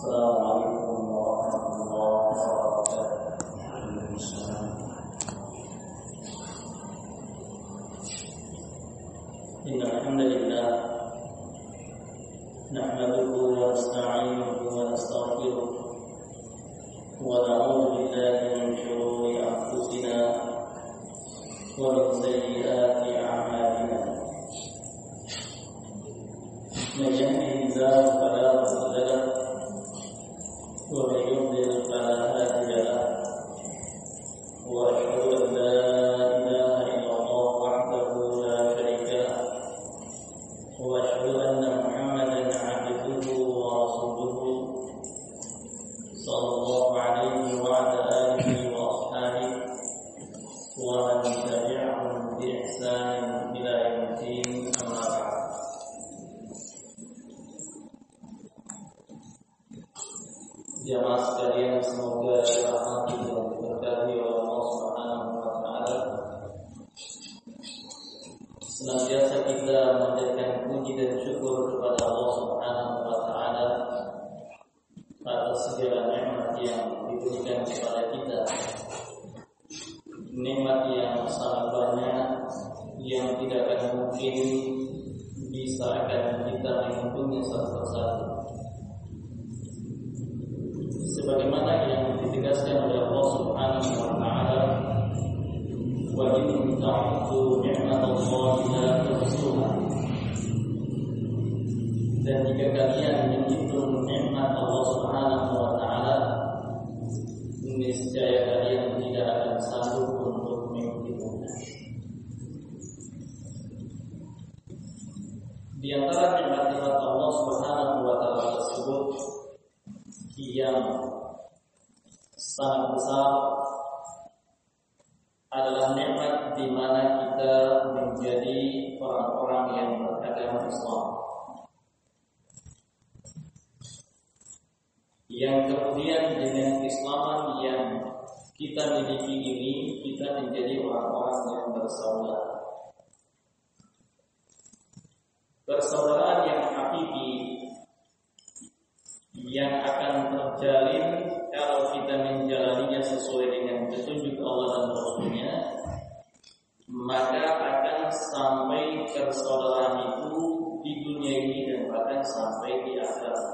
Assalamualaikum warahmatullahi wabarakatuh. Innal hamdalillah nahmaduhu wa nasta'inuhu wa nastaghfiruh wa na'udzu billahi min shururi anfusina wa min sayyiati a'malina. Man yahdihillahu fala mudilla lahu ومن يضلل فلا هادي له واشهد ان لا اله الا الله وحده لا شريك له واشهد ان محمدا عبده ورسوله صلى الله عليه وعلى اله واصحابه ومن تبعهم باحسان الى يوم الدين اما بعد. Jamaah sekalian, semoga dirahmati dan diberkahi oleh Allah Subhanahu wa taala. Senantiasa kita memanjatkan puji dan syukur kepada Allah Subhanahu wa taala atas segala nikmat yang diberikan kepada kita. Nikmat yang sangat banyak yang tidak akan mungkin bisa akan kita menghitungnya satu persatu. Sebagaimana yang ditegaskan oleh Allah Subhanahu wa taala, wa in ta'uddu ni'matallahi la tuhsuha. Dan jika kalian menghitung nikmat Allah Subhanahu wa taala, niscaya kalian tidak akan sanggup untuk menghitungnya. Di antara nikmat-nikmat Allah Subhanahu wa taala tersebut yang sangat besar adalah nikmat di mana kita menjadi orang-orang yang beragama Islam, yang kemudian dengan keislaman yang kita miliki ini kita menjadi orang-orang yang bersaudara. Persaudaraan yang hakiki yang akan terjalin kalau kita menjalaninya sesuai dengan petunjuk Allah dan Rasul-Nya, maka akan sampai persaudaraan itu di dunia ini dan bahkan sampai di akhirat.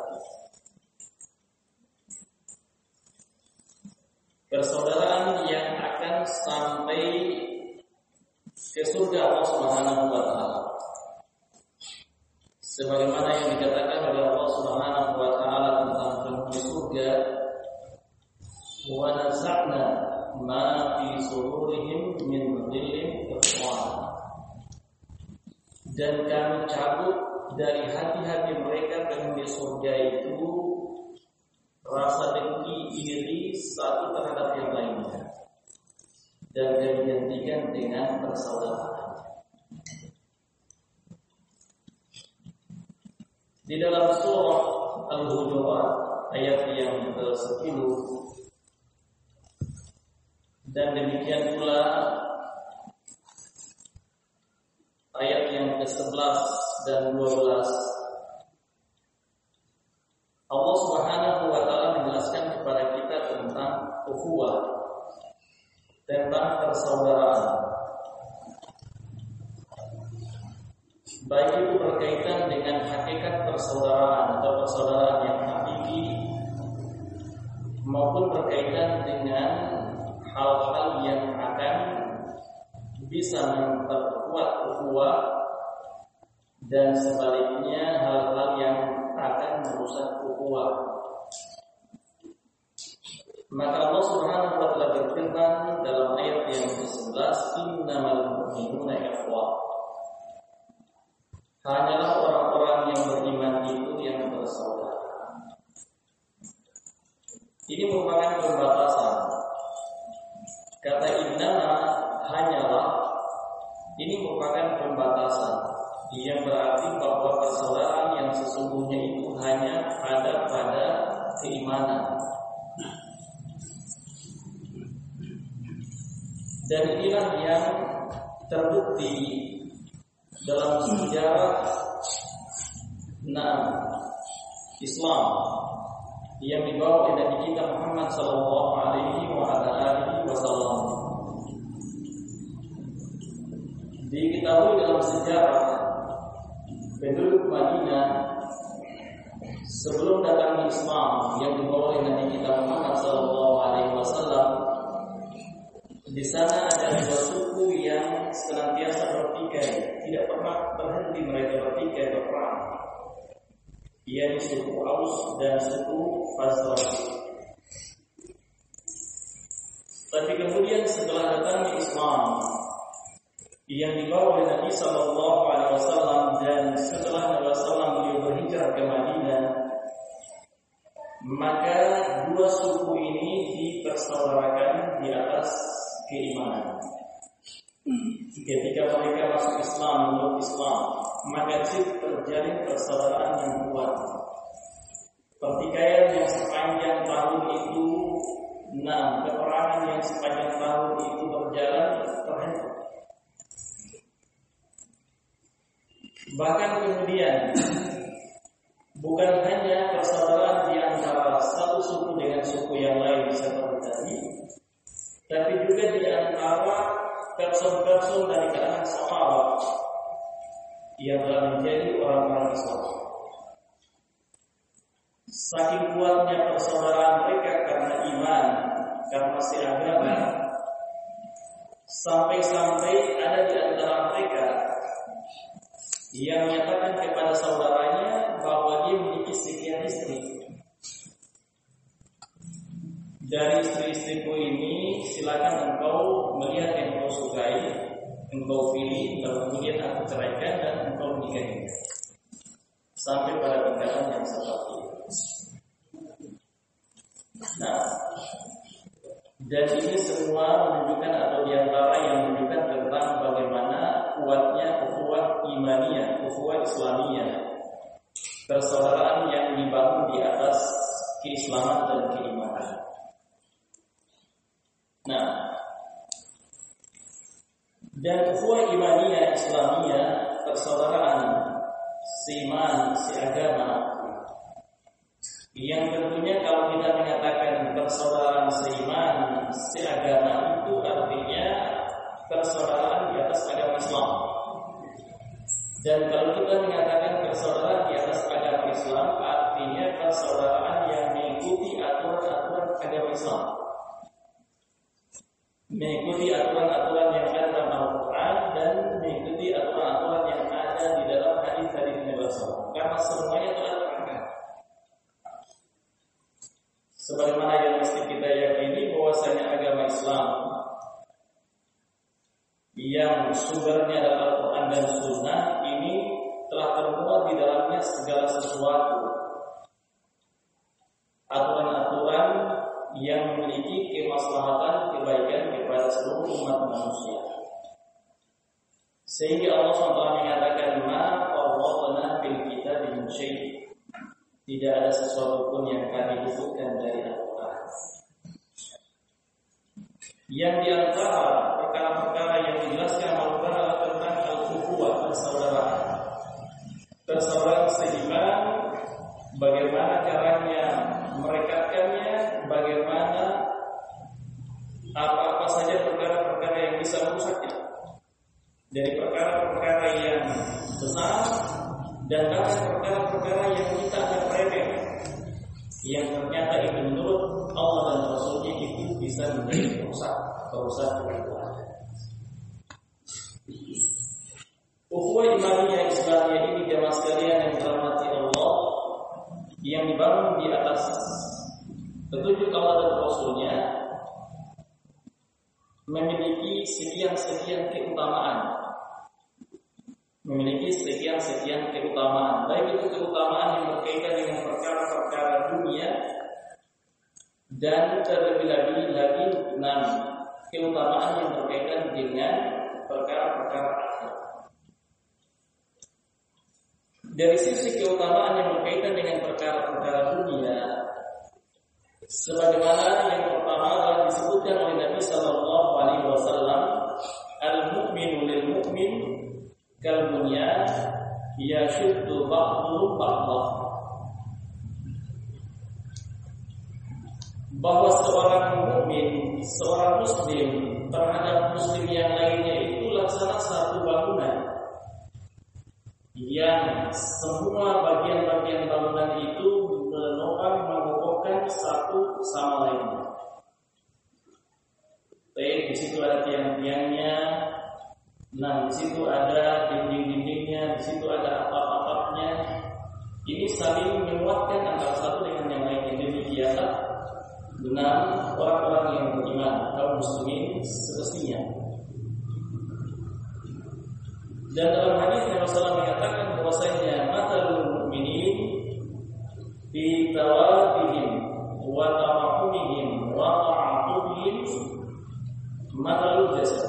Persaudaraan yang akan sampai ke surga Allah Subhanahu wa taala. Sebagaimana yang dikatakan oleh Allah Subhanahu wa taala tentang penghuni surga, wa naza'na ma fi sururihim min dhillin ikhwan. Dan kami cabut dari hati-hati mereka penghuni surga itu rasa dengki iri satu terhadap yang lainnya, dan kami gantikan dengan persaudaraan. Di dalam surah Al-Hujurat ayat yang ke-10 dan demikian pula ayat yang ke-11 dan 12, Allah Subhanahu wa taala menjelaskan kepada kita tentang ukhuwah, tentang persaudaraan. Baik itu berkaitan dengan hakikat persaudaraan atau persaudaraan yang hakiki, maupun berkaitan dengan hal-hal yang akan bisa memperkuat ukhuwah, dan sebaliknya hal-hal yang akan merusak ukhuwah. Maka Allah Subhanahu wa taala berfirman dalam ayat yang ke-11, innamal mu'minuna ikhwah. Hanyalah orang-orang yang beriman itu yang bersaudara. Ini merupakan pembatasan. Kata innama, hanyalah, ini merupakan pembatasan yang berarti bahwa persaudaraan yang sesungguhnya itu hanya ada pada keimanan. Dan inilah yang terbukti dalam sejarah Islam yang dibawa oleh Nabi kita Muhammad sallallahu alaihi wasallam. Diketahui dalam sejarah penduduk Madinah sebelum datangnya Islam yang dibawa oleh Nabi kita Muhammad sallallahu alaihi wasallam, di sana ada dua suku yang senantiasa bertikai, tidak pernah berhenti mereka bertikai berperang, yaitu suku Aus dan suku Khazraj. Tapi kemudian setelah datangnya Islam yang dibawa oleh Nabi sallallahu alaihi wasallam, dan setelah Nabi sallallahu beliau berhijrah ke Madinah, maka dua suku ini dipersaudarakan di atas keimanan. Ketika mereka masuk Islam, meluk Islam, maka terjalin persaudaraan yang kuat. Pertikaian yang sepanjang tahun itu, peperangan yang sepanjang tahun itu berjalan terhenti. Bahkan kemudian bukan hanya persaudaraan di antara satu suku dengan suku yang lain seperti tadi, tapi juga di antara person-person dari kalangan sahabat yang telah menjadi orang-orang Islam. Saking kuatnya persaudaraan mereka karena iman, karena seagama, sampai-sampai ada di antara mereka yang menyatakan kepada saudaranya bahwa dia memiliki sekian istri. Dari istri-istriku ini silakan engkau melihat yang engkau sukai, engkau pilih, kemudian aku ceraikan dan engkau menikahinya. Sampai pada tingkatan yang seperti itu. Nah, dan ini semua menunjukkan atau diantara yang menunjukkan tentang bagaimana kuatnya ukhuwah imaniyah, ukhuwah islamiyah, persaudaraan yang dibangun di atas keislaman dan keimanan. Nah, dan ukhuwah imaniyah islamiyah, persaudaraan seiman, seagama, yang tentunya kalau kita mengatakan persaudaraan seiman, seagama, itu artinya persaudaraan di atas agama Islam. Dan kalau kita mengatakan persaudaraan di atas agama Islam, artinya persaudaraan yang mengikuti aturan-aturan agama Islam, mengikuti aturan-aturan yang ada dalam Al-Quran dan mengikuti aturan-aturan yang ada di dalam hadis-hadis Nabi SAW. Karena semuanya telah terangkat. Sebagaimana yang mesti kita yakini bahwasanya agama Islam yang sumbernya adalah Al-Quran dan Sunnah ini telah termuat di dalamnya segala sesuatu, aturan-aturan yang memiliki kemaslahatan kebaikan kepada seluruh umat manusia. Sehingga Allah SWT mengatakan, ma farratna fil kitabi min syai', tidak ada sesuatu pun yang kami luputkan dari Al-Quran. Yang diantara perkara-perkara yang dijelaskan Al-Quran adalah tentang al-ukhuwah, persaudaraan. Persaudaraan seiman, bagaimana caranya merekatkannya, bagaimana apa-apa saja perkara-perkara yang bisa merusaknya, dari perkara-perkara yang besar dan bahkan perkara-perkara yang kita anggap remeh, yang ternyata itu menurut Allah dan Rasulnya itu bisa menjadi perusak kehidupan. Ukhuwah imaniyah Islamiyah ini jemaah sekalian yang dirahmati Allah, yang dibangun di atas petunjuk Allah dan Rasulnya, memiliki sekian-sekian keutamaan. Memiliki sekian-sekian keutamaan. Baik itu keutamaan yang berkaitan dengan perkara-perkara dunia, dan terlebih lagi 6 keutamaan yang berkaitan dengan perkara-perkara akhir. Dari sisi keutamaan yang berkaitan dengan perkara-perkara dunia, sebagaimana yang pertama adalah disebutkan oleh Nabi sallallahu alaihi wasallam, al-mu'minu lil mu'min kal bunyan yashuddu ba'duhu ba'dah. bahwa seorang mukmin, seorang muslim terhadap muslim yang lainnya itu laksana satu bangunan yang semua bagian-bagian bangunan itu menopang mengokohkan satu sama lainnya. Baik, di situ ada tiang-tiangnya, nah di situ ada dinding-dindingnya, di situ ada atap-atapnya. Ini saling menguatkan antara satu dengan yang lainnya. Demikianlah benar orang-orang yang beriman, kaum muslimin semestinya. Dan dalam hadis Nabi Rasulullah mengatakan bahwasanya matalul mu'minin fi tawadihim wa tarahumihim wa ta'atubihim matalul jasad.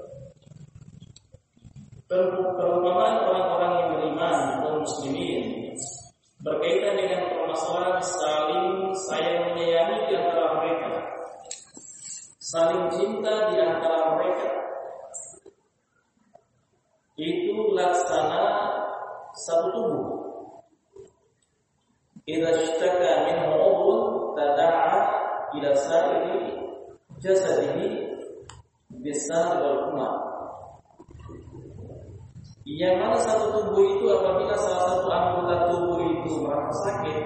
Perumpamaan orang-orang yang beriman kaum muslimin berkaitan dengan permasalahan saling sayang menyayangi di antara mereka, saling cinta di antara mereka, itu laksana satu tubuh. Idza ishtaka minhu 'udhun tada'a ila sa'iri jasadihi bis-sahri wal humma. Yang mana satu tubuh itu apabila salah satu anggota tubuh itu merasa sakit,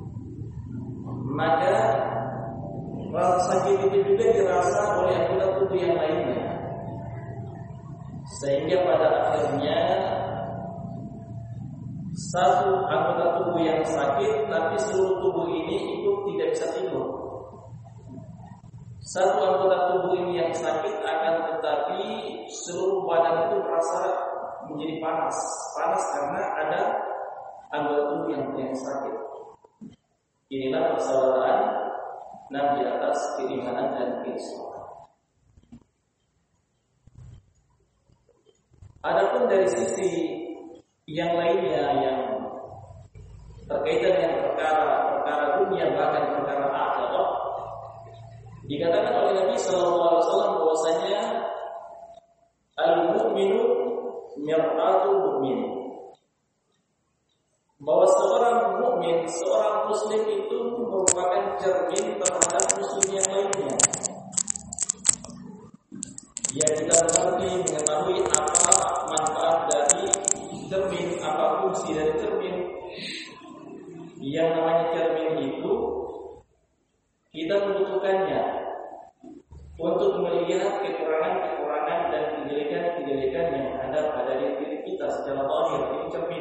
maka rasa sakit itu juga dirasa oleh anggota tubuh yang lainnya, sehingga pada akhirnya satu anggota tubuh yang sakit tapi seluruh tubuh ini ikut tidak bisa tidur. Satu anggota tubuh ini yang sakit akan tetapi seluruh badan itu merasa menjadi panas karena ada anggota tubuh yang sakit. Inilah persaudaraan di atas keimanan dan keislaman. Adapun dari sisi yang lainnya yang berkaitan dengan perkara dunia bahkan perkara akhirat, dikatakan oleh Nabi sallallahu alaihi wasallam bahwasanya al-mu'minu mir'atul mu'min, bahwa seorang mukmin, seorang muslim itu merupakan cermin terhadap muslim yang lainnya. Ya, kita mengetahui apa manfaat dari cermin, apa fungsi dari cermin. Yang namanya cermin itu kita membutuhkannya untuk melihat kekurangan-kekurangan dan kejelekan-kejelekan yang ada pada diri kita secara zahir. Ini cermin.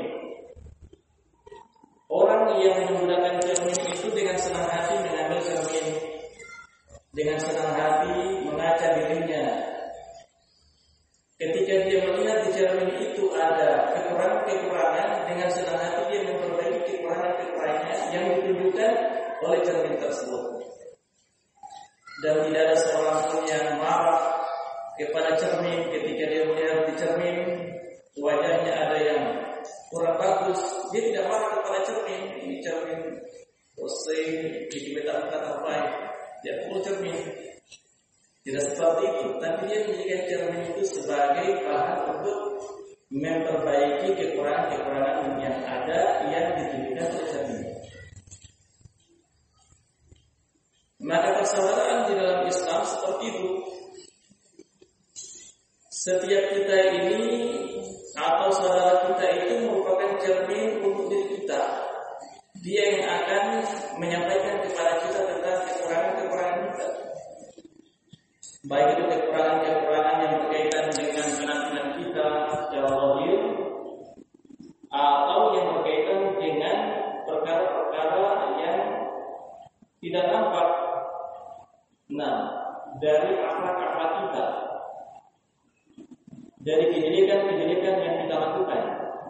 Orang yang menggunakan cermin itu dengan senang hati mengambil cermin, dengan senang hati mengaca dirinya. Ketika dia melihat di cermin itu ada kekurangan-kekurangan, dengan senang hati dia memperbaiki kekurangan-kekurangannya yang ditunjukkan oleh cermin tersebut. Dan tidak ada seorang pun yang marah kepada cermin ketika dia melihat di cermin wajahnya ada yang kurang bagus. Dia tidak marah kepada cermin, ini cermin pusing, dikibetkan kata baik, dia perlu cermin. Tidak seperti itu, tapi dia menjadikan cermin itu sebagai bahan untuk memperbaiki kekurangan-kekurangan yang ada yang ditunjukkan oleh cermin. Maka persaudaraan di dalam Islam seperti itu. Setiap kita ini atau saudara kita itu merupakan cermin untuk diri kita. Dia yang akan menyampaikan kepada kita tentang kekurangan-kekurangan kita. Baik itu kekurangan-kekurangan yang berkaitan dengan penampilan kita secara zahir atau yang berkaitan dengan perkara-perkara yang tidak nampak. Dari akhlak-akhlak kita, dari kejelekan-kejelekan yang kita lakukan.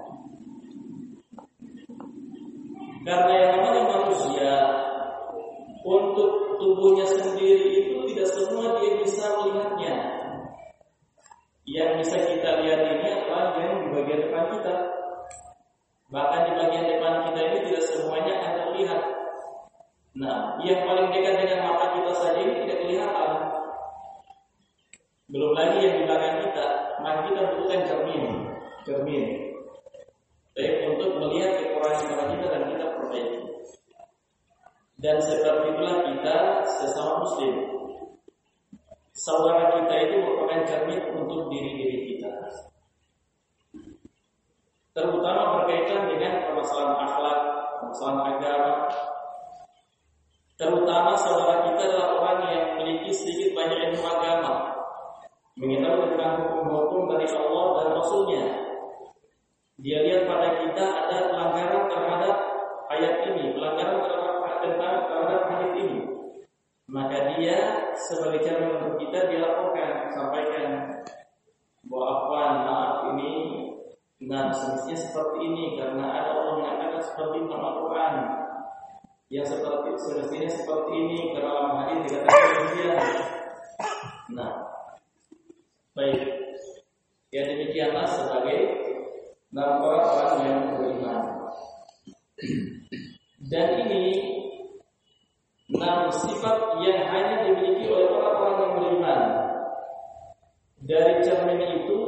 Karena yang namanya manusia, untuk tubuhnya sendiri itu tidak semua dia bisa melihatnya. Yang bisa kita lihat ini adalah yang di bagian depan kita. Bahkan di bagian depan kita ini tidak semuanya akan terlihat. Yang paling dekat dengan mata kita saja ini tidak kelihatan. Belum lagi yang di belakang kita, maka kita butuhkan cermin. Baik untuk melihat kekurangan kita dan kita perbaiki. Dan seperti itulah kita sesama muslim. Saudara kita itu merupakan cermin untuk diri-diri kita, terutama berkaitan dengan permasalahan akhlak, permasalahan agama. Terutama saudara kita adalah orang yang memiliki sedikit banyak ilmu agama, mengetahui tentang hukum-hukum dari Allah dan Rasul-Nya. Dia lihat pada kita ada pelanggaran terhadap ayat ini, pelanggaran terhadap hadis ini, maka dia sebagai cermin untuk kita, dia laporkan, sampaikan bahwa maaf ini, nah semestinya seperti ini karena ada Allah mengatakan seperti dalam Al-Quran, yang seperti semestinya seperti ini karena dalam hadis dikatakan demikian. Nah, baik, ya demikianlah sebagai orang-orang yang beriman. Dan ini sifat yang hanya dimiliki oleh orang-orang yang beriman. Dari cermin itu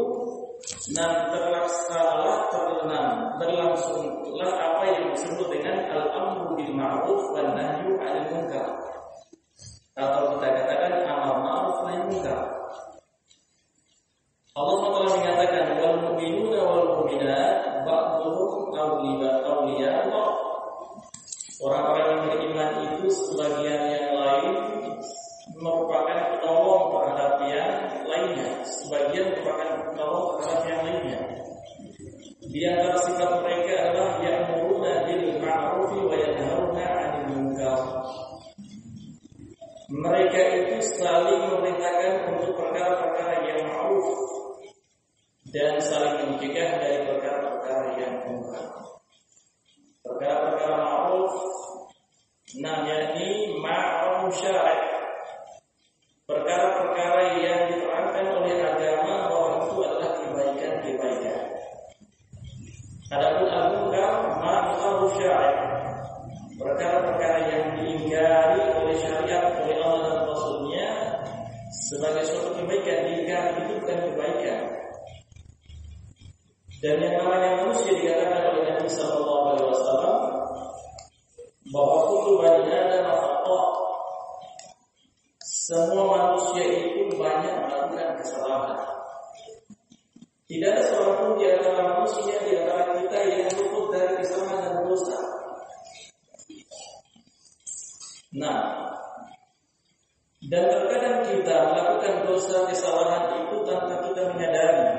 berlangsunglah apa yang disebut dengan al-amru bil ma'ruf wan nahyu 'anil munkar, atau kita katakan amar ma'ruf nahi munkar. Allah SWT mengatakan wal mu'minuna wal mu'minat ba'dhuhum awliya Allah. Orang-orang yang beriman itu sebagian yang lain merupakan penolong terhadap yang lainnya, sebagian merupakan penolong terhadap yang lainnya. Di antara sifat mereka adalah ya'muruna bil ma'ruf wa yanhauna 'anil munkar. Mereka itu saling memerintahkan untuk perkara-perkara yang ma'ruf dan saling mencegah dari perkara-perkara yang munkar. Perkara-perkara ma'ruf yakni ma'ruf syar'i, perkara-perkara yang diterangkan oleh agama bahwa itu adalah kebaikan-kebaikan. Adapun al-munkar ma'ruf syar'i, perkara-perkara yang diingkari oleh syariat, oleh Allah dan Rasul-Nya sebagai suatu kebaikan, diingkari itu bukan kebaikan. Dan yang namanya manusia dikatakan oleh Nabi sallallahu alaihi wasallam bahwa kullu bani Adam khata'. Semua manusia itu banyak melakukan kesalahan. Tidak ada seorang pun di antara manusia, di antara kita yang luput dari kesalahan dan dosa. Dan terkadang kita melakukan dosa kesalahan itu tanpa kita menyadari,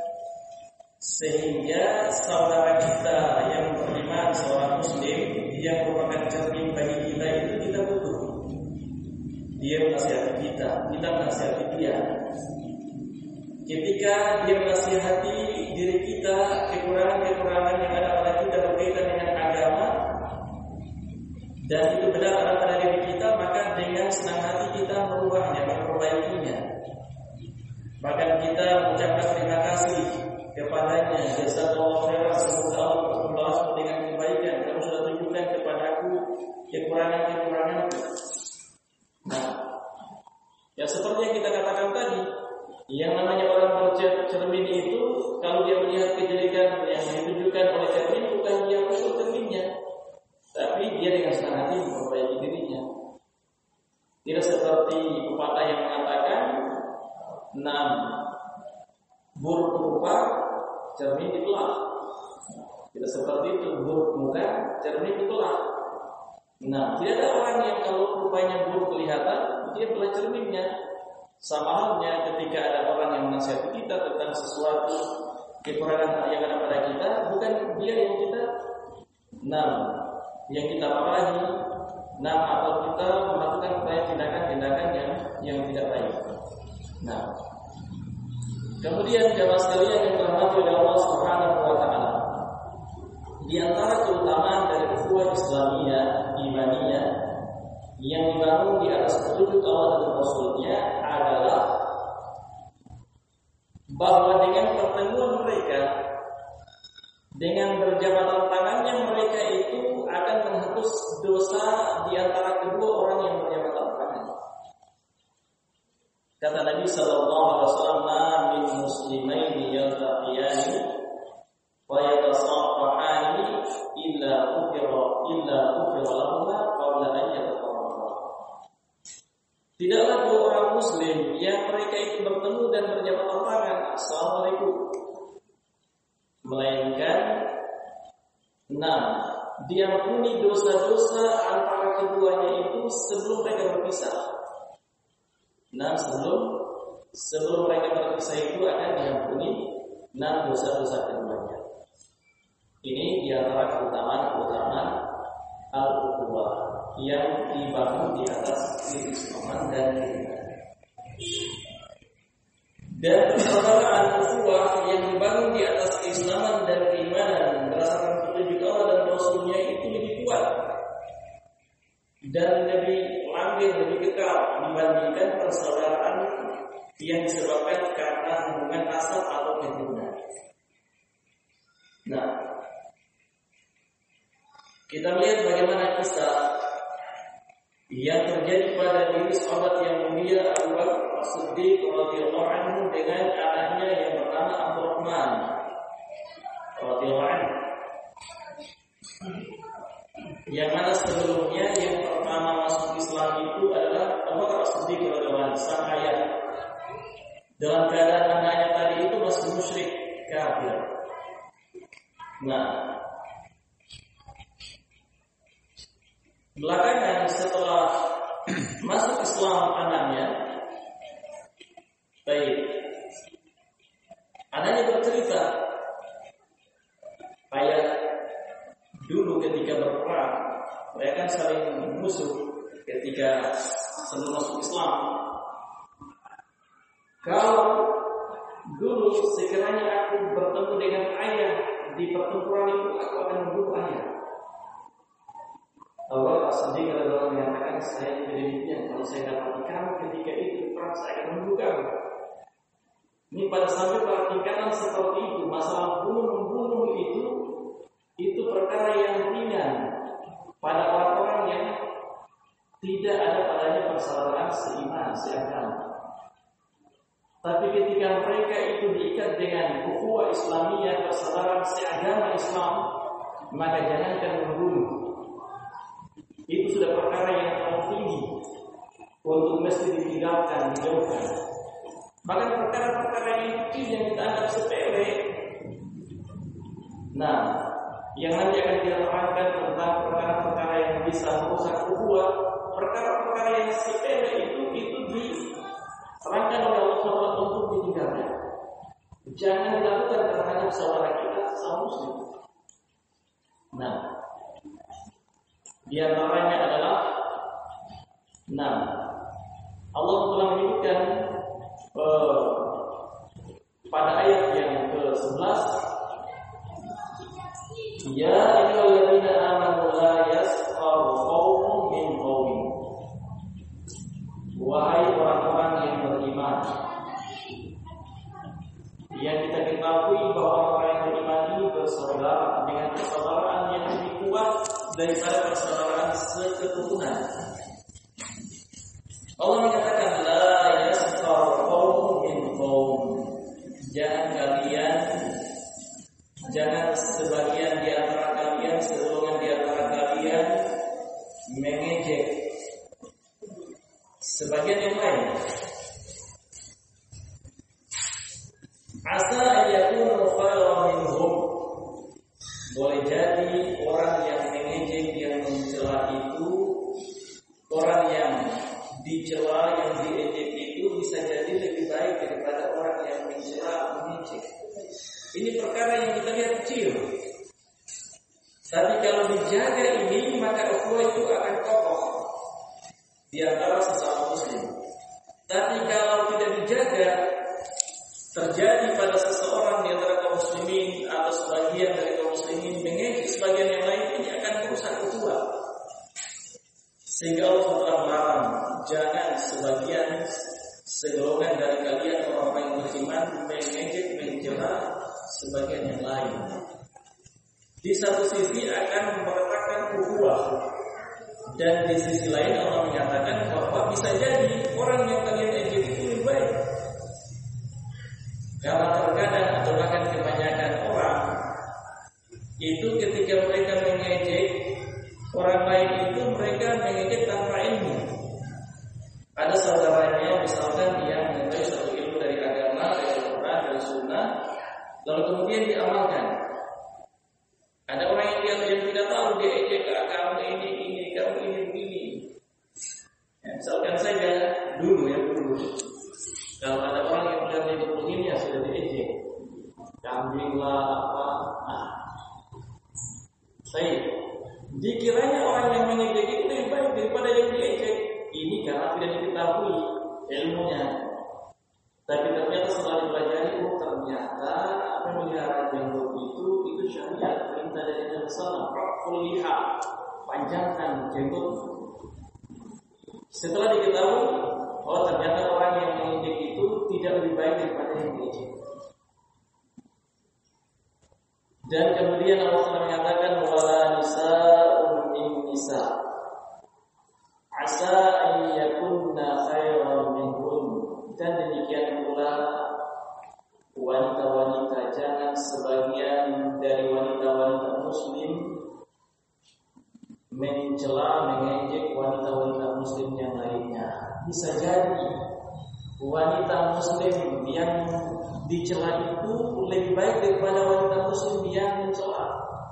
sehingga saudara kita yang beriman, seorang muslim yang merupakan cermin bagi kita itu kita butuh. Dia menasihati kita menasihati dia. Ketika dia menasihati diri kita, kekurangan-kekurangan yang ada pada kita berkaitan dengan agama, dan itu benar ada pada diri kita, maka dengan senang hati kita merubahnya, memperbaikinya. Bahkan kita mengucapkan terima kasih kepadanya, jazakallahu khairan, semoga Allah membalasmu dengan kebaikan. Kamu sudah tunjukkan kepadaku kekurangan-kekuranganku. Ya seperti yang kita katakan tadi, yang namanya orang bercermin itu, kalau dia melihat kejelekan yang ditunjukkan oleh cermin, bukan dia musuh cerminnya, tapi dia dengan senang hati memperbaiki dirinya. Tidak seperti pepatah yang mengatakan, buruk rupa cermin dibelah. Tidak seperti itu, buruk muka cermin dibelah. Tidak ada orang yang kalau rupanya buruk kelihatan, dia belah cerminnya. Sama halnya ketika ada orang yang menasihati kita tentang sesuatu kekurangan yang ada pada kita, bukan dia yang kita marahi, atau kita melakukan tindakan-tindakan yang tidak baik. Kemudian jamaah sekalian yang dirahmati oleh Allah Subhanahu wa taala, di antara keutamaan dari ukhuwah Islamiyah, imaniyah yang dibangun di atas petunjuk Allah dan Rasul-Nya adalah bahwa dengan pertemuan mereka, dengan berjabatan tangannya mereka itu akan menghapus dosa di antara kedua orang yang berjabatan tangan. Kata Nabi sallallahu alaihi wasallam, min muslimaini yaltaqiyani wa yatasafahani illa ghufira lahuma qabla an diampuni dosa-dosa antara keduanya itu sebelum mereka berpisah. Sebelum mereka berpisah itu akan diampuni dosa-dosa keduanya. Ini diantara keutamaan al-ukhuwah yang dibangun di atas keislaman dan keimanan. Dan persaudaraan ukhuwah yang dibangun di atas keislaman dan keimanan berdasarkan petunjuk Allah dan Rasulnya itu lebih kuat dan lebih langgeng, lebih kekal dibandingkan persaudaraan yang disebabkan karena hubungan nasab atau keturunan. Kita melihat bagaimana kisah yang terjadi pada diri sahabat yang mulia Abu Bakar As-Siddiq radhiyallahu anhu dengan anaknya yang bernama Abdurrahman radhiyallahu anhu. Yang mana sebelumnya yang pertama masuk Islam itu adalah Abu Bakar As-Siddiq radhiyallahu anhu, sang ayah. Dalam keadaan anaknya tadi itu masih musyrik kafir. Belakangan setelah masuk Islam anaknya, anaknya bercerita, ayah dulu ketika berperang, mereka kan saling musuh ketika sebelum masuk Islam. Kalau dulu sekiranya aku bertemu dengan ayah di pertempuran itu, aku akan membunuh ayah. Allah As-Siddiq adalah mengatakan, saya tidak demikian. Kalau saya dapat kamu ketika itu perang, saya akan membunuh kamu. Ini pada sampai pada tingkatan seperti itu, masalah membunuh itu perkara yang ringan pada orang-orang yang tidak ada padanya persaudaraan seiman, seagama. Tapi ketika mereka itu diikat dengan ukhuwah Islamiyah, persaudaraan seagama Islam, maka jangankan membunuh. Itu sudah perkara yang terlalu tinggi untuk mesti ditinggalkan, dijauhkan. Bahkan perkara-perkara yang kecil yang kita anggap sepele, yang nanti akan kita terangkan tentang perkara-perkara yang bisa merusak ukhuwah, perkara-perkara yang sepele itu diterangkan oleh Allah SWT untuk ditinggalkan. Jangan dilakukan terhadap saudara kita, sesama muslim. Di antaranya adalah Allah telah menyebutkan pada ayat yang ke-11, ya ayyuhalladzina amanu la yaskhar qaumun min qaumin. Wahai orang-orang yang beriman, yang kita ketahui bahwa orang yang beriman ini bersaudara dengan persaudaraan yang lebih kuat daripada persaudaraan seketurunan. Allah menyatakan la yaskhar qaumun min qaum. Jangan sebagian di antara kalian, segolongan di antara kalian mengejek sebagian yang lain. Asa ayakunu khairan minhum. Boleh jadi orang yang mengejek, yang mencela itu, orang yang dicela, yang diejek itu bisa jadi lebih baik daripada orang yang mencela, mengejek. Ini perkara yang kita lihat kecil. Tapi kalau dijaga ini, maka ukhuwah itu akan kokoh di antara sesama muslim. Tapi kalau tidak dijaga, terjadi pada seseorang di antara kaum muslimin atau sebagian dari kaum muslimin mengejek sebagian yang lain, ini akan merusak ukhuwah. Sehingga Allah telah melarang, jangan segolongan dari kalian orang yang beriman mengejek, mencela sebagian yang lain. Di satu sisi akan meretakkan ukhuwah, dan di sisi lain Allah menyatakan bahwa bisa jadi orang yang kalian ejek itu lebih baik. Karena terkadang atau bahkan kebanyakan orang itu ketika mereka mengejek orang lain itu, mereka mengejek tanpa ilmu. Ada saudaranya misalkan yang mengetahui satu ilmu dari agama, dari Al-Quran, dari Sunnah, lalu kemudian diamalkan. Ada orang yang dia ilmunya. Tapi ternyata setelah dipelajari, ternyata memelihara jenggot itu syariat, perintah dari Nabi Sallallahu Alaihi Wasallam. Panjangkan jenggot. Setelah diketahui, ternyata orang yang menginjek itu tidak lebih baik daripada yang menginjek. Dan kemudian Allah SWT mengatakan wala nisa'un min nisa' asa an yakunna khairan minhun. Dan demikian pula wanita-wanita, jangan sebagian dari wanita-wanita muslim mencela, mengejek wanita-wanita muslim yang lainnya. Bisa jadi wanita muslim yang dicela itu lebih baik daripada wanita muslim yang mencela.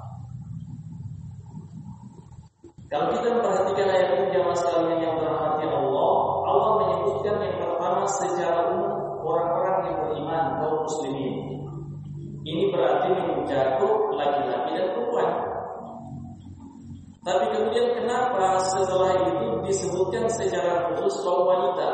Kalau kita memperhatikan ayat ini jamaah sekalian yang dirahmati Allah, Allah menyebutkan yang pertama secara umum orang-orang yang beriman, kaum muslimin. Ini berarti mencakup laki-laki dan perempuan. Tapi kemudian kenapa setelah itu disebutkan secara khusus kaum wanita?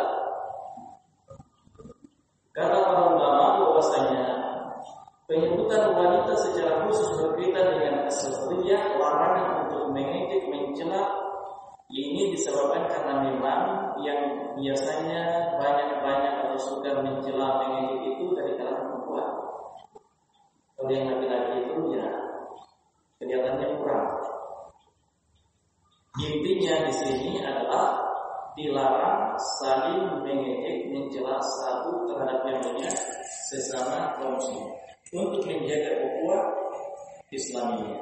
Kata para ulama bahwasanya penyebutan wanita secara khusus berkaitan dengan as-sufriyah, larangan untuk mengejek, mencela, ini disebabkan karena memang yang biasanya banyak atau suka mencela, mengejek itu dari kalangan perempuan. Kalau yang laki-laki itu ya kelihatannya kurang. Intinya di sini adalah dilarang saling mengejek, mencela satu terhadap yang lainnya sesama kaum muslim untuk menjaga ukhuwah Islamiyah.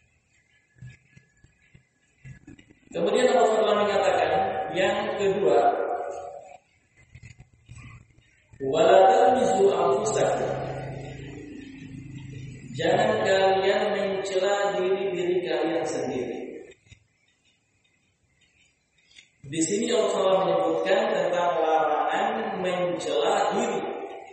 Kemudian Allah SWT mengatakan yang kedua, wala talmizu anfusakum. Jangan kalian mencela diri kalian sendiri. Di sini Allah SWT menyebutkan tentang larangan mencela diri.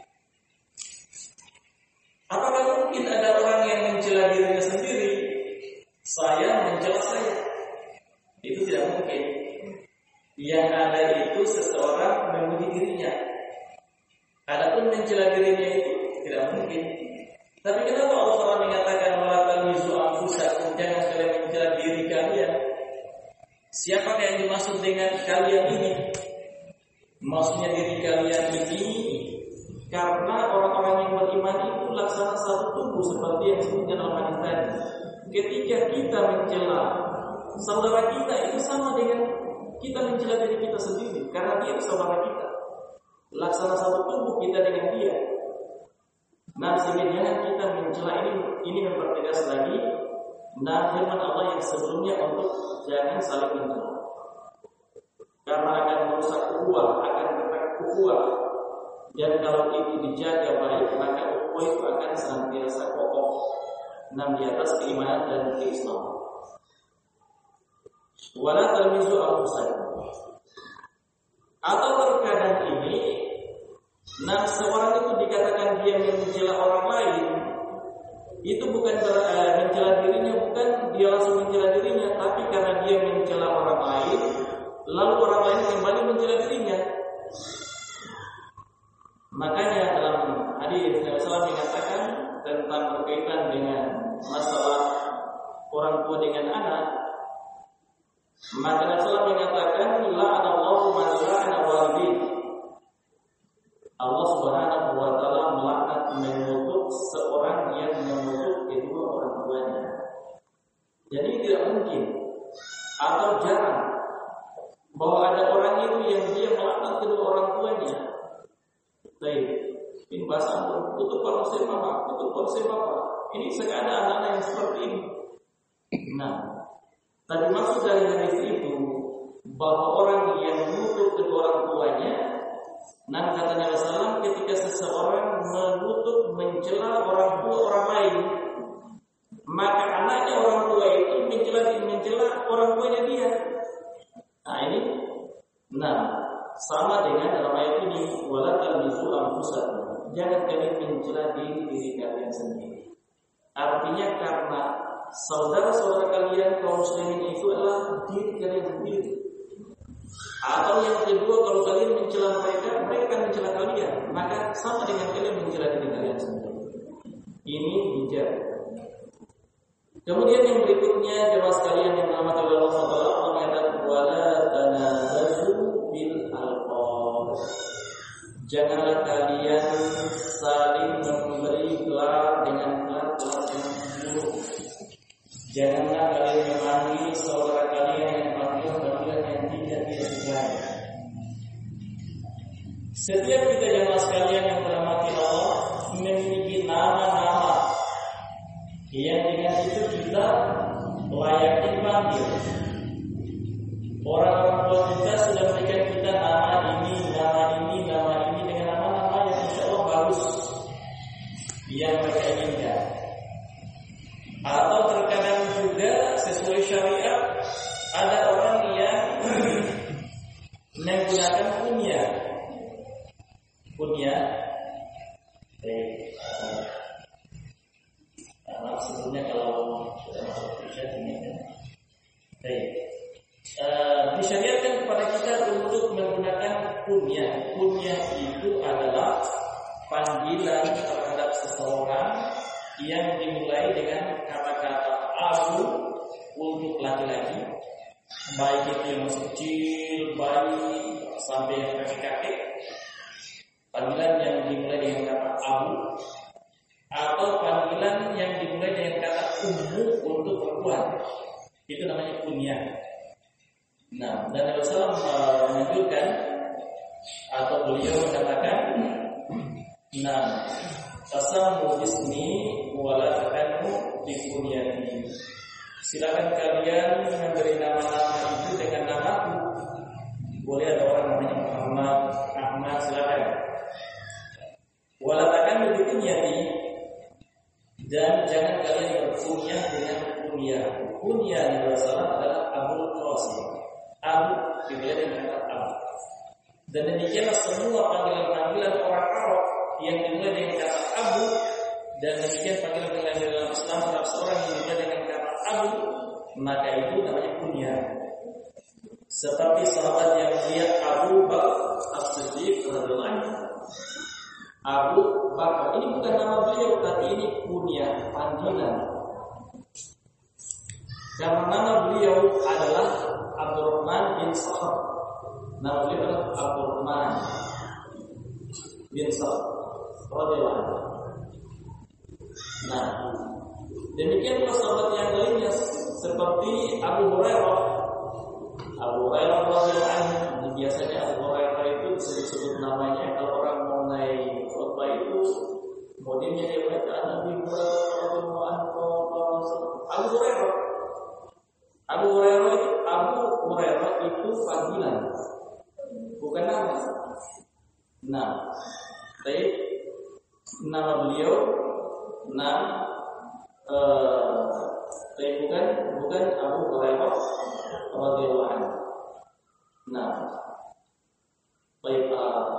Apakah mungkin ada orang yang mencela dirinya sendiri? Saya mencela saya. Itu tidak mungkin. Yang ada itu seseorang memuji dirinya. Adapun mencela dirinya itu tidak mungkin. Tapi kenapa Allah SWT mengatakan wala talmizu anfusakum, jangan kalian mencela diri kalian? Siapakah yang dimaksud dengan kalian ini? Maksudnya diri kalian ini karena orang-orang yang beriman itu laksana satu tubuh seperti yang disebutkan dalam hadis tadi. Ketika kita mencela saudara kita itu sama dengan kita mencela diri kita sendiri, karena dia saudara kita. Laksana satu tubuh kita dengan dia. Nah, sehingga jangan kita mencela ini mempertegas lagi firman Allah yang sebelumnya untuk jangan saling mencela. Karena akan merusak ukhuwah, akan retak ukhuwah. Dan kalau itu dijaga baik, maka ukhuwah itu akan senantiasa kokoh di atas keimanan dan keislaman. Wala talmizu anfusakum. Atau terkadang ini, seorang itu dikatakan dia mencela orang lain, itu bukan mencela dirinya, bukan dia langsung mencela dirinya, tapi karena dia mencela orang lain, lalu orang lain kembali mencela dirinya. Makanya dalam hadis Nabi SAW mengatakan tentang berkaitan dengan masalah orang tua dengan anak, maka Nabi SAW mengatakan la'anallahu man la'ana walidayhi. Allah Subhanahu wa taala melaknat, mengutuk seorang yang mengutuk kedua orang tuanya. Jadi tidak mungkin atau jarang bahwa ada orang itu yang dia melaknat kedua orang tuanya. Baik, ini bahasa tutup korupsi mama, tutup korupsi bapak. Ini sekadar anak-anak yang seperti ini. Tadi maksud dari hadis itu bahwa orang yang mengutuk kedua orang tuanya, kata Nabi SAW, ketika seseorang mengutuk, mencela orang tua orang lain, maka anaknya orang tua itu mencela orang tuanya dia. Ini sama dengan dalam ayat ini, wala talmizu anfusakum. Jangan kalian mencela diri kalian sendiri. Artinya karena saudara-saudara kalian kaum muslimin itu adalah diri kalian sendiri. Atau yang kedua, kalau kalian mencela mereka kalian, maka sama dengan kalian mencela diri kalian sendiri. Ini bijak. Kemudian yang berikutnya, jemaah sekalian yang dirahmati oleh Allah Subhanahu wa taala, wala tanabazu bil alqab. Janganlah kalian saling memberi gelar dengan gelar-gelar yang buruk. Janganlah kalian memanggil saudara kalian yang panggilan-panggilan yang tidak dia sukai. Setiap kita jemaah sekalian yang dirahmati Allah memiliki nama-nama yang dengan itu kita layak dipanggil. Orang-orang tua kita sudah memberikan kita nama ini dengan nama-nama yang insya Allah bagus yang mereka inginkan. Atau terkadang juga sesuai syariat ada orang yang menggunakan kunyah. Sebelumnya kalau sudah masuk Isya ini kan. Disyariatkan kepada kita untuk menggunakan kunyah. Kunyah itu adalah panggilan terhadap seseorang yang dimulai dengan kata-kata abu untuk laki-laki, baik itu yang masih kecil, bayi sampai yang kakek-kakek. Panggilan yang dimulai dengan kata abu atau panggilan yang dimulai dengan kata ummu untuk perempuan, itu namanya kunyah. Nah, dan Rasulullah menunjukkan atau beliau mengatakan, nah, tasammu bismi wala takannu bi kunyati. Silakan kalian memberi nama-nama itu dengan namaku. Boleh ada orang namanya Muhammad, Ahmad, silakan. Wala takannu bi kunyati. Dan jangan kalian berkunyah dengan kunyah. Kunyah yang bersalah adalah Abul Qasim. Abu dimulai dengan kata Abu. Dan demikianlah semua panggilan-panggilan orang Arab yang dimulai dengan kata Abu, dan demikian panggilan-panggilan dalam Islam terhadap seorang yang dimulai dengan kata Abu, maka itu namanya kunyah. Seperti sahabat yang melihat Abu Bakar As-Siddiq radhiyallahu anhu. Abu Bakar ini bukan nama beliau, tapi ini kunyah, panggilan. Karena nama beliau adalah Abdurrahman bin Sakhar. Nama beliau adalah Abdurrahman bin Sakhar radhiyallahu anhu. Nah, demikian pula sahabat yang lainnya seperti Abu Hurairah. Abu Hurairah radhiyallahu anhu, biasanya Abu Hurairah itu disebut namanya kalau orang mau naik khutbah itu modinnya dia baca Nabi Hurairah radhiyallahu anhu. Abu Hurairah itu panggilan, bukan nama. Nah, baik, nama beliau bukan Abu Hurairah radhiyallahu anhu. Nah, baik,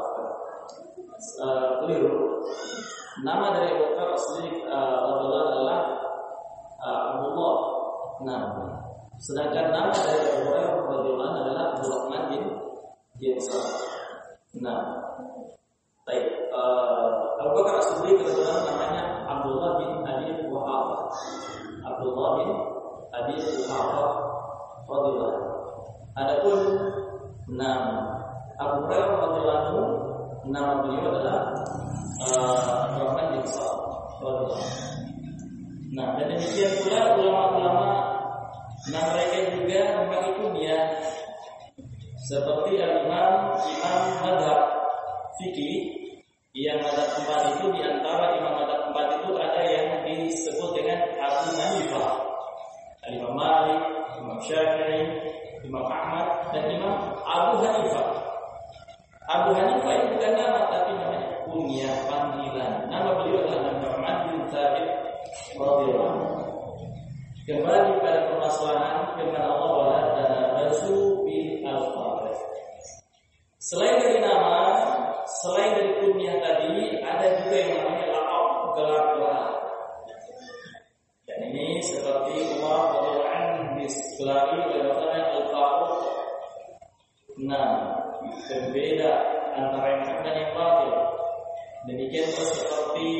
keliru. Nama dari Abu Bakar As-Siddiq radhiyallahu adalah Abdullah. Nah, sedangkan nama dari Abu Hurairah radhiyallahu adalah Abdurrahman bin Sakhar. Nah, baik, Abu Bakar As-Siddiq radhiyallahu namanya Abdullah bin Abi Quhafah. Abdullah bin Abi Quhafah radhiyallahu. Adapun nama Abu Hurairah radhiyallahu nama beliau adalah Abdurrahman bin Sakhar radhiyallahu. Nah, dan demikian pula ulama-ulama, nah mereka juga memang kunyah seperti imam madhab fikih. Yang madhab 4 itu, di antara imam madhab 4 itu ada yang disebut dengan Abu Hanifah, Imam Malik, Imam Syafi'i, Imam Ahmad, dan Imam Abu Hanifah. Abu Hanifah itu bukan nama, tapi namanya kunyah, panggilan. Nama beliau adalah Muhammad bin Thabit radhiyallahu anhu. Kembali pada permasalahan firman Allah, wala tanabazu bil alqab. Selain dari nama, selain dari kunyah tadi, ada juga yang namanya laqab, gelar-gelar. Dan ini seperti Umar radhiyallahu anhu digelari oleh Rasulullah Al-Faruq. Nah, berbeda antara yang hak dan yang batil. Demikian seperti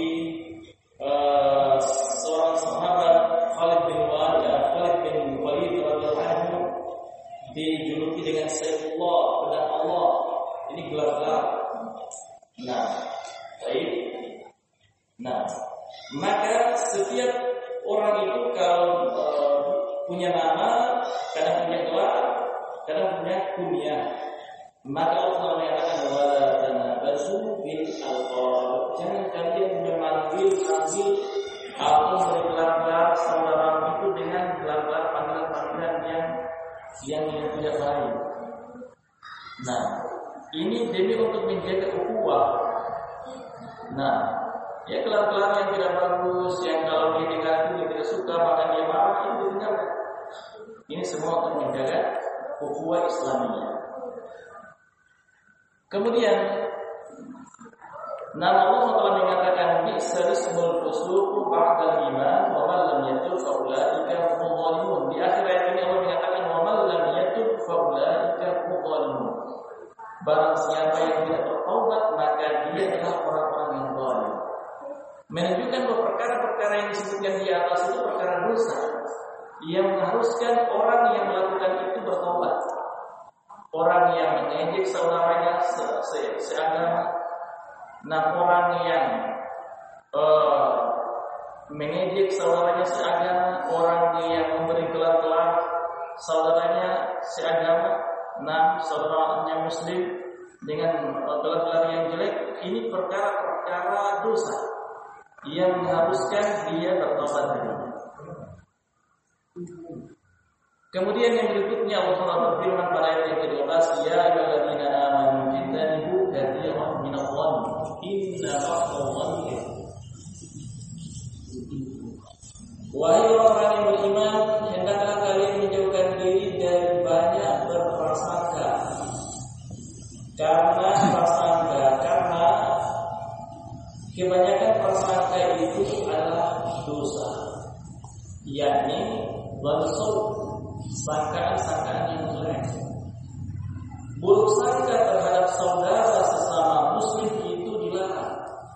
seorang sahabat Khalid bin Walid radhiyallahu anhu dijuluki dengan Saifullah, pedang Allah. Ini gelar-gelar. Nah, baik. Nah, maka setiap orang itu kalau punya nama, kadang punya gelar, kadang punya kunyah. Maka Allah mengatakan wala tanabazu bil alqab. Jangan kalian memanggil atau bergelar-gelar saudara itu dengan gelar-gelar panggilan-panggilan yang tidak baik. Nah, ini demi untuk menjaga ukhuwah. Nah, ya gelar-gelar yang tidak bagus, yang kalau dia dengar itu tidak suka maka dia marah, itu ditinggalkan. Ini semua untuk menjaga ukhuwah Islamiyah. Kemudian nama Allah telah mengatakan bi'salismul fusuq ba'dal iman wa man lam yatub fa ulaika humul zalimun. Di akhir ayat ini Allah mengatakan wa man lam yatub fa ulaika humul zalimun. Barang siapa yang tidak bertaubat maka dia adalah orang-orang yang zalim. Menunjukkan bahwa perkara-perkara yang disebutkan di atas itu perkara dosa yang mengharuskan orang yang melakukan itu bertobat. Orang yang mengejek saudaranya seagama, nah orang yang mengejek saudaranya seagama, orang yang memberi gelar-gelar saudaranya seagama, nah saudaranya muslim dengan gelar-gelar yang jelek, ini perkara-perkara dosa yang mengharuskan dia bertobat dari. Kemudian yang berikutnya Allah berfirman pada ayat yang ke-12, ya ayyuhalladzina amanu ijtanibu katsiran minadh-dhanni inna ba'dadh-dhanni. Wahai orang yang beriman, hendaklah kalian menjauhkan diri dari banyak berprasangka. Karena kebanyakan prasangka itu adalah dosa, yakni dhann, sangkaan-sangkaan yang jelek. Buruk sangka terhadap saudara sesama muslim itu dilarang.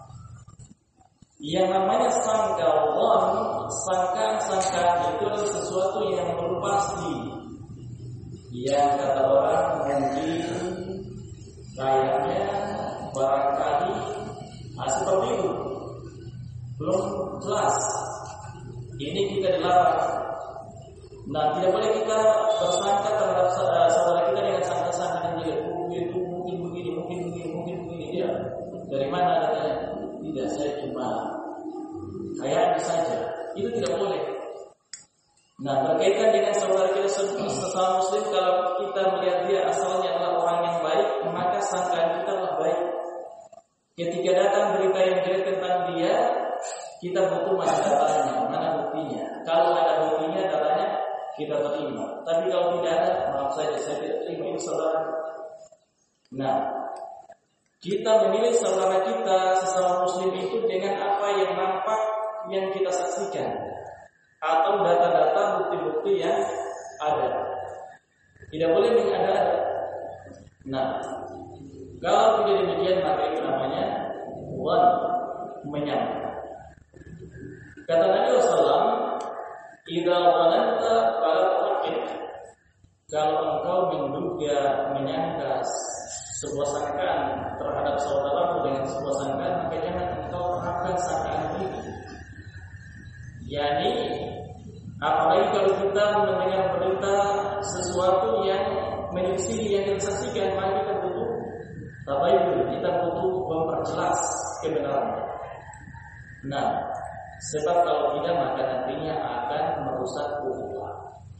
Yang namanya sangka Allah, sangkaan-sangkaan itu adalah sesuatu yang belum pasti. Yang kata orang mungkin, kayaknya, barangkali, seperti itu. Belum jelas. Ini kita dilarang. Nah, tidak boleh kita bersangka terhadap saudara kita dengan sangka-sangka yang jelek. Itu mungkin begini, tidak. Dari mana datanya? Tidak, saya cuma kayaknya saja. Itu tidak boleh. Nah, berkaitan dengan saudara kita sesama muslim, kalau kita melihat dia asalnya adalah orang yang baik, maka sangkaan kita adalah baik. Ketika datang berita yang jelek tentang dia, kita butuh datanya, mana buktinya. Kalau ada buktinya, datanya kita terima. Tapi kalau tidak ada, maaf saja, saya tidak terima ini saudara. Nah, kita memilih saudara kita sesama muslim itu dengan apa yang nampak, yang kita saksikan, atau data-data bukti-bukti yang ada. Tidak boleh mengada-ada. Nah, kalau tidak demikian maka itu namanya menyangka. Kata Nabi SAW, idza dhananta fala tuqid. Kalau engkau menduga, menyangka sebuah sangkaan terhadap saudaramu dengan sebuah sangkaan, maka jangan engkau terapkan sangkaan itu. Yani, apalagi kalau kita mendengar berita sesuatu yang menyelisih yang kita saksikan, maka kita butuh tabayyun, kita butuh memperjelas kebenarannya. Nah, sebab kalau tidak maka nantinya akan merusak ukhuwah.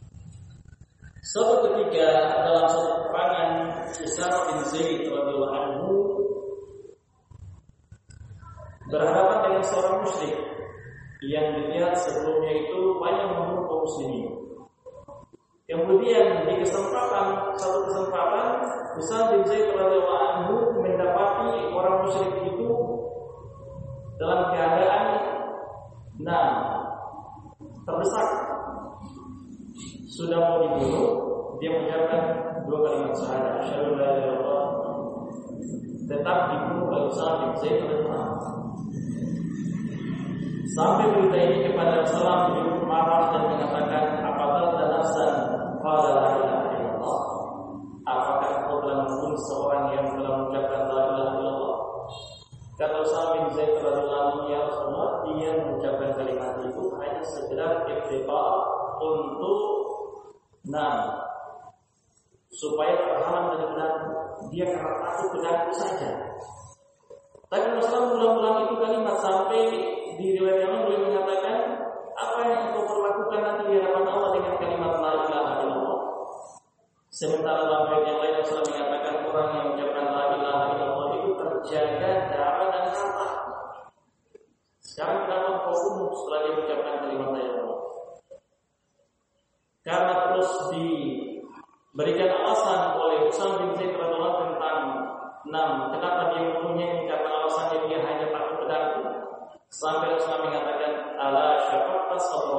Suatu ketika dalam suatu peperangan, Usama bin Zaid radhiyallahu anhu berhadapan dengan seorang musyrik yang dilihat sebelumnya itu banyak membunuh kaum muslimin. Kemudian di satu kesempatan Usama bin Zaid radhiyallahu anhu mendapati orang musyrik itu dalam keadaan terdesak, sudah mau dibunuh, dia mengucapkan 2 kalimat syahadat, asyhadu an la ilaha illallah tetap dibunuh oleh Usama bin Zaid radhiyallahu anhu. Sampai berita ini kepada Rasulullah, beliau marah dan mengatakan, apakah nafsan qala la ilaha illallah? Apakah kau telah membunuh seorang yang telah mengucapkan la ilaha illallah? Kata Usama bin Zaid radhiyallahu anhu, ya Rasulullah, dia mengucapkan kalimat itu hanya sekedar ikhtifa untuk supaya terhalang dari pedangku. Dia karena takut pedangku saja. Tapi Rasulullah ulang-ulang itu kalimat sampai di riwayat yang lain beliau mengatakan, apa yang engkau perlakukan nanti di hadapan Allah dengan kalimat la ilaha illallah? Sementara dalam riwayat yang lain Rasulullah mengatakan orang yang mengucapkan la ilaha illallah itu terjaga darah dan harta. Sekarang kenapa engkau bunuh setelah dia mengucapkan kalimat la ilaha illallah? Karena terus diberikan alasan oleh Usama bin Zaid radhiyallahu anhu tentang kenapa dia mempunyai ini, karena alasannya dia hanya takut pedangku. Sampai Rasulullah mengatakan ala syaqqa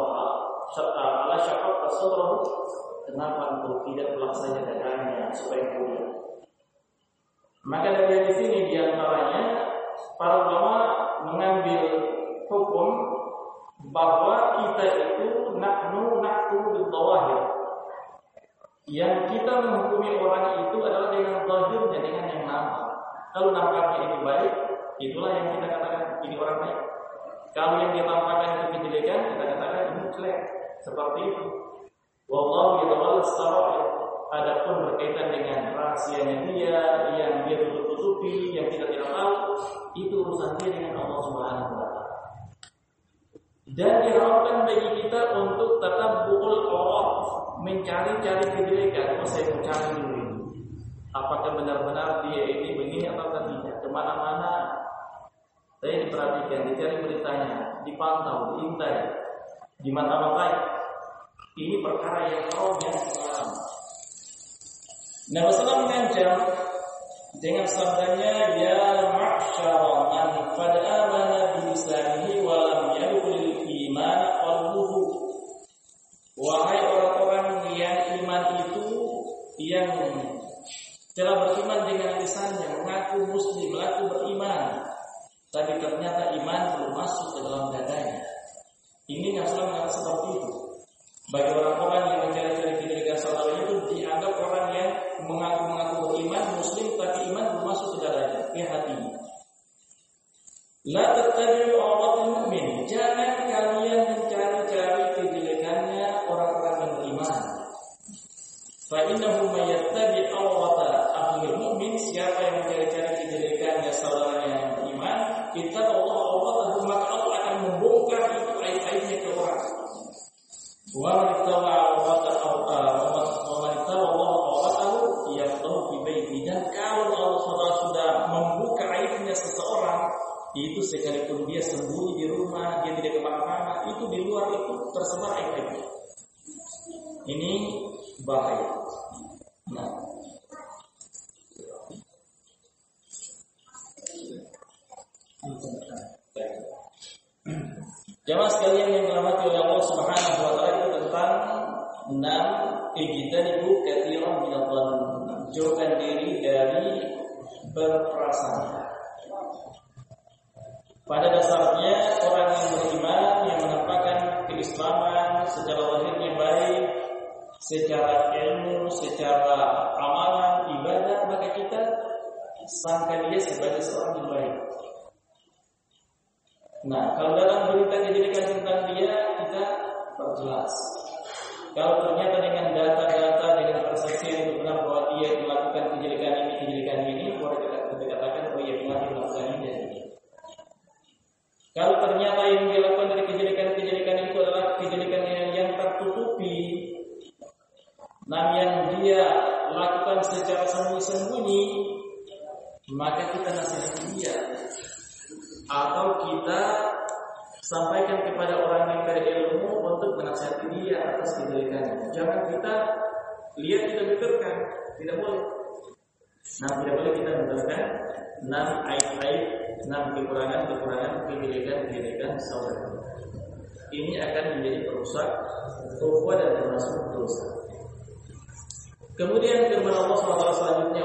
sadrahu, kenapa engkau tidak pelak saja dadanya supaya mulia. Maka dari sini di antaranya para ulama mengambil hukum bahwa kita itu nahkumu bil zawahir. Yang kita menghukumi orang itu adalah dengan zahirnya, dengan yang nampak. Kalau nampaknya itu baik, itulah yang kita katakan ini orang baik. Kalau yang dia tampakkan itu kejelekan, kita katakan ini jelek. Seperti itu. Wallahu yatawalla sarair. Adapun berkaitan dengan rahasianya dia yang dia tutup-tutupi, yang kita tidak tahu, itu urusan dia dengan Allah Subhanahu wa taala. Dan diharapkan bagi kita untuk tetap buul awal, mencari-cari kejelekan. Saya mau cari dulu ini. Apakah benar-benar dia ini begini atau tidak? Kemana-mana saya diperhatikan, dicari beritanya, dipantau, diintai, dimata-matai. Ini perkara yang haram yang haram. Nabi Sallallahu mengancam dengan sabdanya, ya ma'syara man qad amana bi lisanihi wa lam yadkhulil iman qalbuhu. Wahai orang-orang yang iman itu, yang telah beriman dengan lisannya, mengaku muslim, mengaku beriman, tapi ternyata iman belum masuk ke dalam dadanya. Ini yang Rasulullah mengatakan seperti itu. Bagi orang-orang yang mencari-cari kejelekan saudaranya itu dianggap orang yang mengaku beriman, muslim, tapi iman belum masuk ke dadanya, ke hatinya. La tattabi'u awratul mu'min. Jangan kalian mencari-cari kejelekannya orang-orang yang beriman. Fa innahu may yattabi' awrata ahlil mu'min, siapa yang mencari-cari kejelekannya saudaranya yang beriman, kita Allah maka Allah akan membongkar itu aib-aibnya ke orang. Wa man ittawa awratahu yaftahu fi baiti. Dan kalau Allah sudah membuka aibnya seseorang, itu sekalipun dia sembunyi di rumah, dia tidak kemana-mana, itu di luar itu tersebar aib-aibnya. Ini bahaya. Jamaah sekalian yang dirahmati oleh Allah Subhanahu wa taala, itu tentang 6 ijtanibu katsiran minadh-dhann. Jauhkan diri dari berprasangka. Pada dasarnya orang yang beriman, yang menampakkan keislaman secara lahirnya baik, secara ilmu, secara amalan, ibadah, maka kita sangka dia sebagai seorang yang baik. Nah, kalau dalam berita kejelekan tentang dia, kita perjelas. Kalau ternyata dengan data-data, dengan persaksian itu benar bahwa dia melakukan kejelekan ini, boleh kita katakan, oh iya, benar dia melakukan ini dan ini. Kalau ternyata yang dia lakukan dari kejelekan itu adalah kejelekan yang tertutupi, yang dia lakukan secara sembunyi-sembunyi, maka kita nasihati dia, atau kita sampaikan kepada orang yang berilmu untuk menasihati dia atas kejelekannya. Jangan kita lihat kita benturkan, tidak boleh. Tidak boleh kita benturkan aib-aib, kekurangan, kejelekan saudara. Ini akan menjadi perusak ukhuwah dan termasuk dosa. Kemudian firman Allah SWT selanjutnya,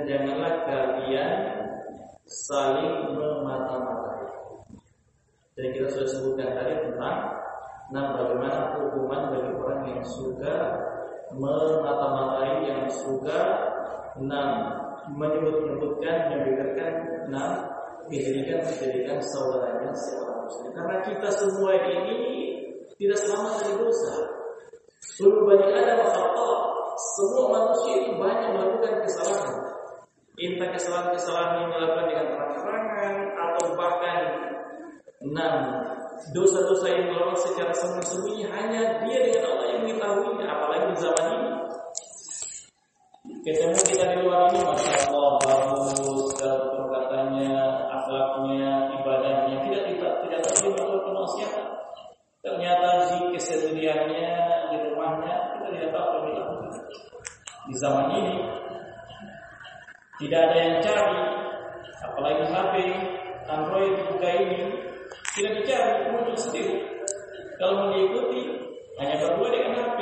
janganlah kalian saling memata-matai. Jadi kita sudah sebutkan tadi tentang bagaimana hukuman bagi orang yang suka memata-matai, yang suka menyebut-nyebutkan, menyebutkan kejadian saudaranya seorang muslim. Karena kita semua ini tidak selamat dari dosa. Kullu bani Adam khata'. Semua manusia itu banyak melakukan kesalahan. Entah kesalahan-kesalahan yang dilakukan dengan terang-terangan atau bahkan dosa-dosa yang dilakukan secara sembunyi-sembunyi, hanya dia dengan Allah yang mengetahuinya. Apalagi di zaman ini, ketemu kita di luar ini, masya Allah bagus perkataannya, akhlaknya, ibadahnya, tidak tahu dia kemaksiatan. Ternyata di kesendiriannya, di rumahnya, kita tidak tahu apa yang dilakukan. Di zaman ini tidak ada yang cari, apalagi HP Android buka ini tidak dicari, muncul sendiri. Kalau mau diikuti hanya berdua dengan HP.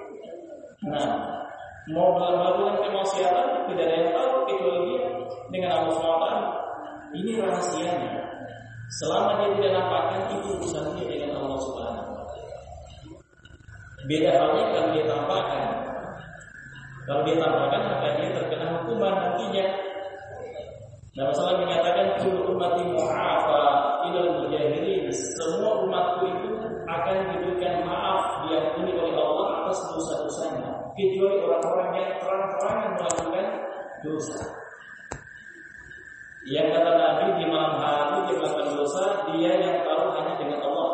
Mau melakukan kemaksiatan tidak ada yang tahu kecuali dia dengan Allah SWT. Ini rahasianya. Selama dia tidak nampakkan, itu urusan dia dengan Allah SWT. Beda halnya kalau dia tampakkan. Kalau dia tampakkan, maka dia terkena hukuman nantinya. Rasulullah menyatakan kullu ummati mu'afa ilal mujahidin. Semua umatku itu akan diberikan maaf, diampuni oleh Allah atas dosa-dosanya, kecuali orang-orang yang terang-terangan melakukan dosa. Yang kata Nabi, di malam hari dia melakukan dosa, dia yang tahu hanya dengan Allah.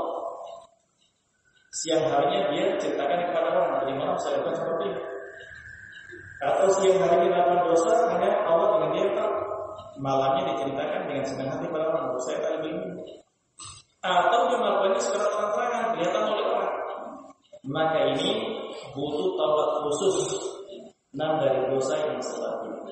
Siang harinya dia ceritakan kepada orang, tadi malam saya lakukan seperti ini. Atau siang hari dia melakukan dosa, hanya Allah dengan dia tahu. Malamnya diceritakan dengan senang hati pada orang, saya tadi begini. Atau dia melakukannya secara terang-terangan, kelihatan oleh orang. Maka ini butuh taubat khusus dari dosa yang selanjutnya.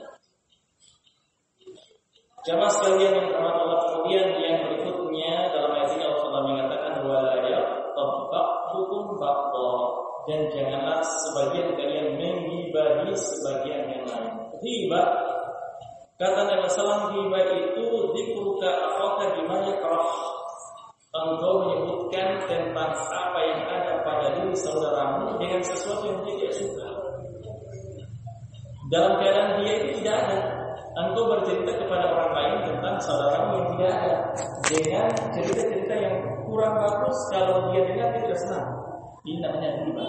Jamaah sekalian yang dirahmati Allah, kemudian yang berikutnya dalam ayat ini Allah mengatakan wala yaqtabtukum baqta, dan janganlah sebagian kalian menggibahi sebagian yang lain. Ghibah, kata Nabi sallallahu alaihi wasallam, itu dzikruka akhaka bima yakrah. Engkau menyebutkan tentang apa yang ada pada diri saudaramu dengan sesuatu yang dia tidak suka. Dalam keadaan dia itu tidak ada, engkau bercerita kepada orang lain tentang saudaramu yang tidak ada dengan cerita-cerita yang kurang bagus. Kalau dia dengar dia tidak senang. Ini namanya ghibah.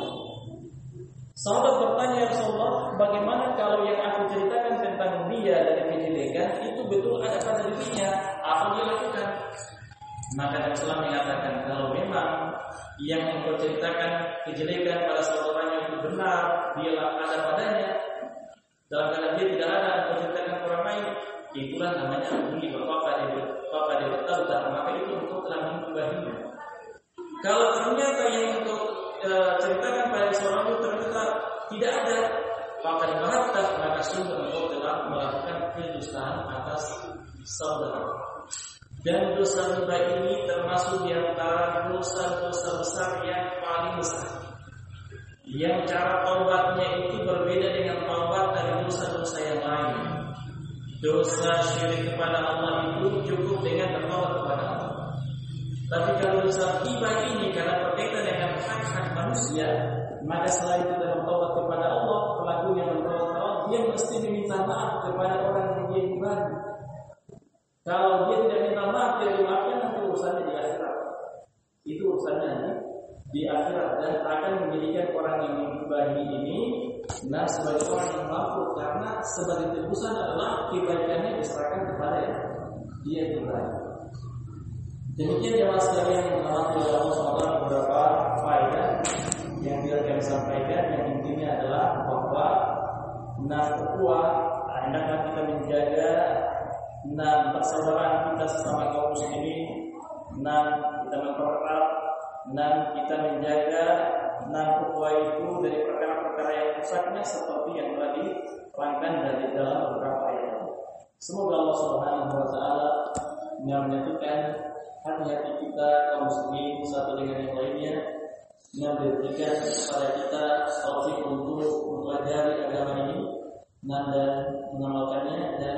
Sahabat bertanya, ya Rasulullah, bagaimana kalau yang aku ceritakan tentang dia dari kejelekan itu betul ada pada dirinya, apa dia lakukan? Maka Rasulullah mengatakan, kalau memang yang engkau ceritakan kejelekan pada saudaranya itu benar, dia ada padanya, dalam keadaan dia tidak ada, engkau ceritakan ke orang lain, itulah namanya ghibah. Maka dia berkata, maka itu engkau telah menggibahinya. Kalau ternyata yang engkau ceritakan pada seorang itu ternyata tidak ada, maka dibahas, maka sungguh engkau telah melakukan kedustaan atas saudara. Dan dosa riba ini termasuk di antara dosa-dosa besar yang paling besar, yang cara taubatnya itu berbeda dengan taubat dari dosa-dosa yang lain. Dosa syirik kepada Allah itu cukup dengan bertaubat kepada Allah. Tapi kalau dosa riba ini karena berkaitan dengan hak-hak manusia, maka selain kita bertaubat kepada Allah, pelakunya bertaubat kepada Allah, dia mesti meminta maaf kepada orang yang dia ribahi. Kalau dia tidak minta maaf, dia dimaafkan, nanti urusannya di akhirat. Itu urusannya di akhirat, dan akan menjadikan orang yang menggibahi ini sebagai orang yang mampu, karena sebagai tebusan adalah kebaikannya diserahkan kepada dia gibahi. Demikian jemaah sekalian yang dirahmati oleh Allah SWT, beberapa faedah yang tidak kami sampaikan. Yang intinya adalah bahwa ukhuwah, hendaknya kita menjaga persaudaraan kita sesama kaum muslimin, kita mempererat, kita menjaga ukhuwah itu dari perkara-perkara yang rusaknya seperti yang telah diterangkan dari dalam beberapa ayat. Semoga Allah Subhanahu wa taala menyatukan hati-hati kita kaum muslimin satu dengan yang lainnya, memberikan kepada kita taufik untuk mempelajari agama ini dan mengamalkannya, dan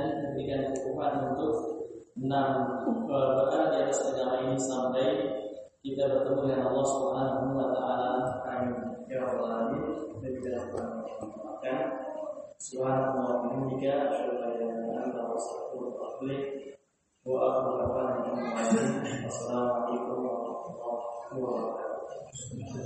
berada di atas agama ini sampai kita bertemu dengan Allah Subhanahu wa taala. Amin ya rabbal alamin. Dan subhanallahi wa bihamdihi asyhadu an la ilaha illa anta astaghfiruka wa atubu ilaik. Wa akhiru da'wana alhamdulillahi. Wassalamu alaikum warahmatullahi wabarakatuh.